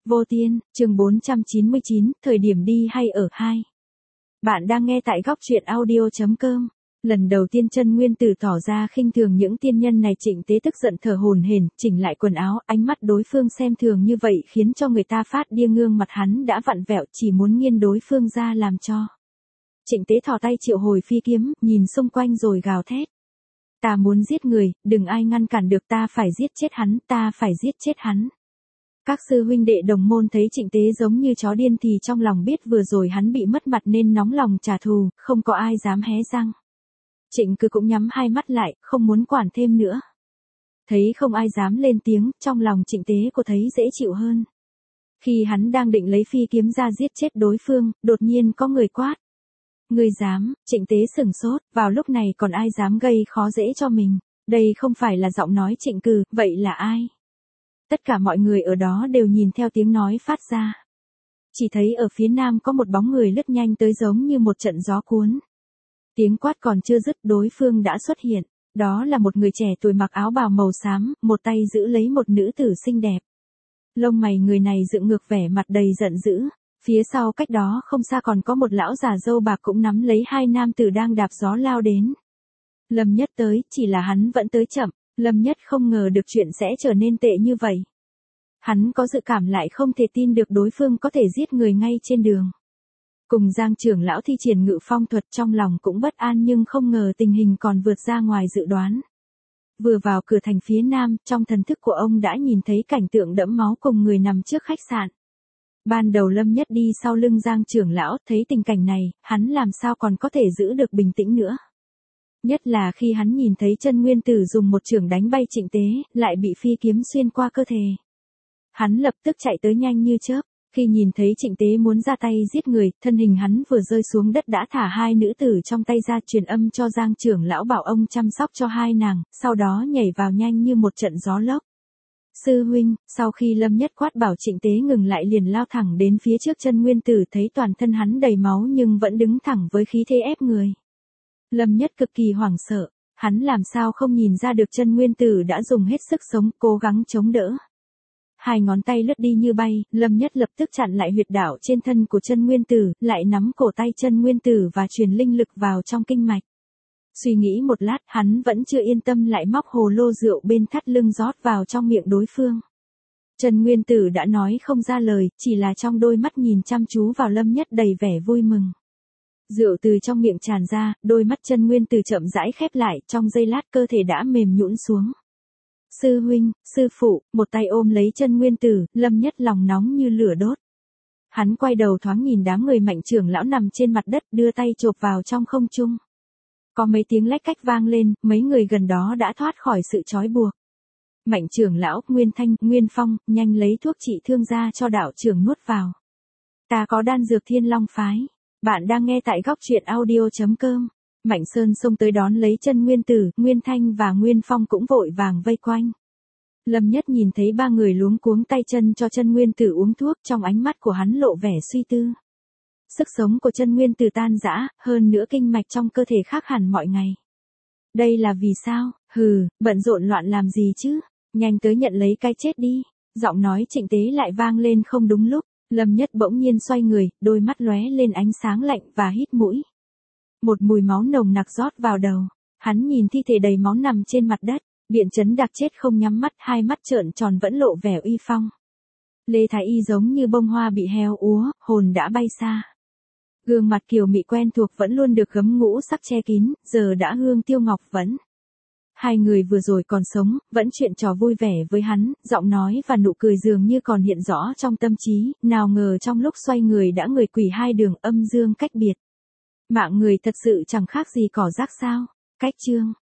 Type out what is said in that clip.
Vô Tiên, chương 499, thời điểm đi hay ở 2. Bạn đang nghe tại góc truyện audio.com. Lần đầu tiên Chân Nguyên Tử tỏ ra khinh thường những tiên nhân này, Trịnh Tế tức giận thở hổn hển, chỉnh lại quần áo, ánh mắt đối phương xem thường như vậy khiến cho người ta phát điên, gương mặt hắn đã vặn vẹo, chỉ muốn nghiên đối phương ra làm cho. Trịnh Tế thò tay triệu hồi phi kiếm, nhìn xung quanh rồi gào thét. Ta muốn giết người, đừng ai ngăn cản được, ta phải giết chết hắn, ta phải giết chết hắn. Các sư huynh đệ đồng môn thấy Trịnh Tế giống như chó điên thì trong lòng biết vừa rồi hắn bị mất mặt nên nóng lòng trả thù, không có ai dám hé răng. Trịnh Cư cũng nhắm hai mắt lại, không muốn quản thêm nữa. Thấy không ai dám lên tiếng, trong lòng Trịnh Tế cô thấy dễ chịu hơn. Khi hắn đang định lấy phi kiếm ra giết chết đối phương, đột nhiên có người quát. Người dám? Trịnh Tế sửng sốt, vào lúc này còn ai dám gây khó dễ cho mình? Đây không phải là giọng nói Trịnh Cừ, vậy là ai? Tất cả mọi người ở đó đều nhìn theo tiếng nói phát ra. Chỉ thấy ở phía nam có một bóng người lướt nhanh tới giống như một trận gió cuốn. Tiếng quát còn chưa dứt, đối phương đã xuất hiện. Đó là một người trẻ tuổi mặc áo bào màu xám, một tay giữ lấy một nữ tử xinh đẹp. Lông mày người này dựng ngược, vẻ mặt đầy giận dữ. Phía sau cách đó không xa còn có một lão già râu bạc cũng nắm lấy hai nam tử đang đạp gió lao đến. Lâm Nhất tới, chỉ là hắn vẫn tới chậm. Lâm Nhất không ngờ được chuyện sẽ trở nên tệ như vậy. Hắn có dự cảm lại không thể tin được đối phương có thể giết người ngay trên đường. Cùng Giang trưởng lão thi triển ngự phong thuật, trong lòng cũng bất an nhưng không ngờ tình hình còn vượt ra ngoài dự đoán. Vừa vào cửa thành phía nam, trong thần thức của ông đã nhìn thấy cảnh tượng đẫm máu cùng người nằm trước khách sạn. Ban đầu Lâm Nhất đi sau lưng Giang trưởng lão, thấy tình cảnh này, hắn làm sao còn có thể giữ được bình tĩnh nữa. Nhất là khi hắn nhìn thấy Chân Nguyên Tử dùng một chưởng đánh bay Trịnh Tế, lại bị phi kiếm xuyên qua cơ thể. Hắn lập tức chạy tới nhanh như chớp, khi nhìn thấy Trịnh Tế muốn ra tay giết người, thân hình hắn vừa rơi xuống đất đã thả hai nữ tử trong tay ra, truyền âm cho Giang trưởng lão bảo ông chăm sóc cho hai nàng, sau đó nhảy vào nhanh như một trận gió lốc. Sư huynh, sau khi Lâm Nhất quát bảo Trịnh Tế ngừng lại liền lao thẳng đến phía trước Chân Nguyên Tử, thấy toàn thân hắn đầy máu nhưng vẫn đứng thẳng với khí thế ép người. Lâm Nhất cực kỳ hoảng sợ, hắn làm sao không nhìn ra được Chân Nguyên Tử đã dùng hết sức sống, cố gắng chống đỡ. Hai ngón tay lướt đi như bay, Lâm Nhất lập tức chặn lại huyệt đạo trên thân của Chân Nguyên Tử, lại nắm cổ tay Chân Nguyên Tử và truyền linh lực vào trong kinh mạch. Suy nghĩ một lát, hắn vẫn chưa yên tâm lại móc hồ lô rượu bên thắt lưng rót vào trong miệng đối phương. Chân Nguyên Tử đã nói không ra lời, chỉ là trong đôi mắt nhìn chăm chú vào Lâm Nhất đầy vẻ vui mừng. Rượu từ trong miệng tràn ra, đôi mắt Chân Nguyên Tử chậm rãi khép lại, trong giây lát cơ thể đã mềm nhũn xuống. Sư huynh, sư phụ, một tay ôm lấy Chân Nguyên Tử, Lâm Nhất lòng nóng như lửa đốt. Hắn quay đầu thoáng nhìn đám người Mạnh trưởng lão nằm trên mặt đất, đưa tay chộp vào trong không trung. Có mấy tiếng lách cách vang lên, mấy người gần đó đã thoát khỏi sự trói buộc. Mạnh trưởng lão, Nguyên Thanh, Nguyên Phong, nhanh lấy thuốc trị thương ra cho đạo trưởng nuốt vào. Ta có đan dược Thiên Long phái. Bạn đang nghe tại góc truyện audio.com. Mạnh Sơn xông tới đón lấy Chân Nguyên Tử, Nguyên Thanh và Nguyên Phong cũng vội vàng vây quanh. Lâm Nhất nhìn thấy ba người luống cuống tay chân cho Chân Nguyên Tử uống thuốc, trong ánh mắt của hắn lộ vẻ suy tư. Sức sống của Chân Nguyên Tử tan rã, hơn nữa kinh mạch trong cơ thể khác hẳn mọi ngày. Đây là vì sao? Hừ, bận rộn loạn làm gì chứ? Nhanh tới nhận lấy cái chết đi. Giọng nói Trịnh Tế lại vang lên không đúng lúc. Lâm Nhất bỗng nhiên xoay người, đôi mắt lóe lên ánh sáng lạnh và hít mũi. Một mùi máu nồng nặc rót vào đầu. Hắn nhìn thi thể đầy máu nằm trên mặt đất. Biện Chấn Đặc chết không nhắm mắt, hai mắt trợn tròn vẫn lộ vẻ uy phong. Lê Thái Y giống như bông hoa bị heo úa, hồn đã bay xa. Gương mặt kiều mị quen thuộc vẫn luôn được gấm ngũ sắc che kín, giờ đã hương tiêu ngọc vẫn. Hai người vừa rồi còn sống, vẫn chuyện trò vui vẻ với hắn, giọng nói và nụ cười dường như còn hiện rõ trong tâm trí, nào ngờ trong lúc xoay người đã người quỷ hai đường, âm dương cách biệt. Mạng người thật sự chẳng khác gì cỏ rác sao. Cách chương.